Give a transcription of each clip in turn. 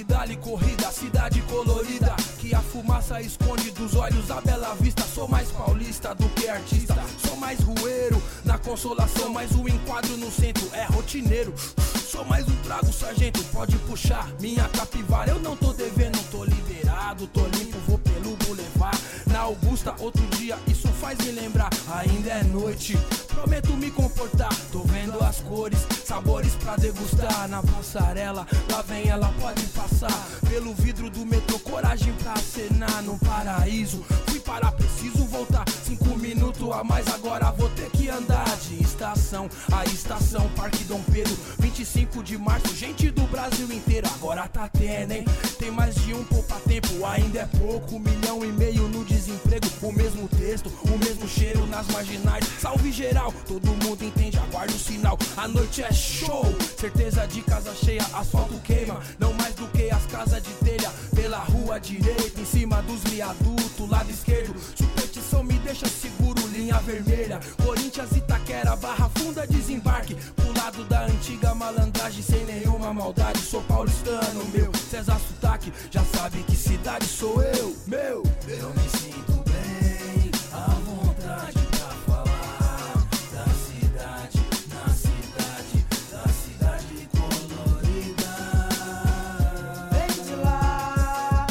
dali corrida, cidade colorida, que a fumaça esconde dos olhos a bela vista. Sou mais paulista do que artista, sou mais rueiro na consolação, mas o enquadro no centro é rotineiro. Sou mais um trago, sargento, pode puxar minha capivara. Eu não tô devendo, tô liberado, tô limpo, vou pelo boulevard. Na Augusta, outro dia, isso faz me lembrar. Ainda é noite, prometo me comportar. Tô vendo as cores, sabores pra degustar. Na passarela, lá vem ela, pode passar. Pelo vidro do metrô, coragem pra acenar. No paraíso, fui parar, preciso voltar. 5 minutos a mais, agora vou ter que andar. De estação a estação, Parque Dom Pedro, 25 de março, gente do Brasil inteiro. Agora tá tendo, hein? Tem mais de um poupa-tempo, ainda é pouco. 1,5 milhão no desemprego, o mesmo texto, o mesmo cheiro nas marginais. Salve geral, todo mundo entende, aguarda o sinal. A noite é show, certeza de casa cheia, asfalto queima. Não mais do que as casas de telha. Pela rua direita, em cima dos viadutos, lado esquerdo. Superstição me deixa seguro, linha vermelha. Corinthians, Itaquera, Barra Funda, desembarque. Pro lado da antiga malandragem, sem nenhuma maldade. Sou paulistano, meu César sotaque, já sabe que cidade sou eu, meu. Eu me sinto bem, à vontade pra falar da cidade, na cidade, da cidade colorida. Vem de lá,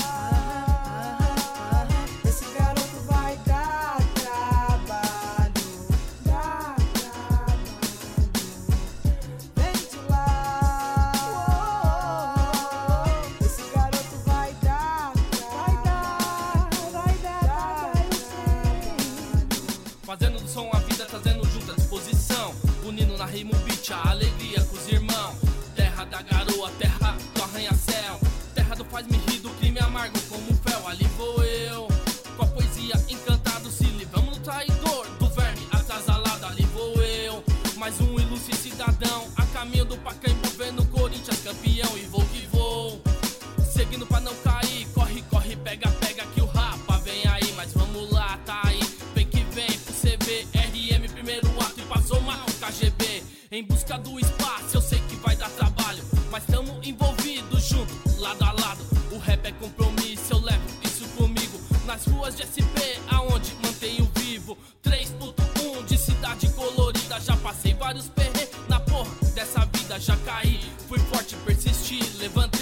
esse garoto vai dar trabalho, dar trabalho. Vem de lá, esse garoto vai dar trabalho, sim. Fazendo do som a vida, trazendo junto à disposição. Unindo na rima o beat, a alegria com os irmãos. Terra da garoa, terra do arranha-céu. Terra do faz-me rir, do crime amargo como fel. Ali vou eu, com a poesia encantado. Se livramos do traidor, do verme atrasalado. Ali vou eu, mais um ilustre cidadão. A caminho do Pacaembu, vendo Corinthians campeão. E vou que vou, seguindo pra não cair. Corre, corre, pega, pega que o rapa vem aí. Mas vamos lá, tá aí, vem que vem pro CV, RM, primeiro ato e passou mal KGB. Em busca do espaço, eu sei que vai dar trabalho, mas tamo envolvidos junto, lado a lado. O rap é compromisso, eu levo isso comigo. Nas ruas de SP, aonde mantenho vivo. 3.1 de cidade colorida. Já passei vários perrengues na porra dessa vida, já caí. Fui forte, persisti, levanta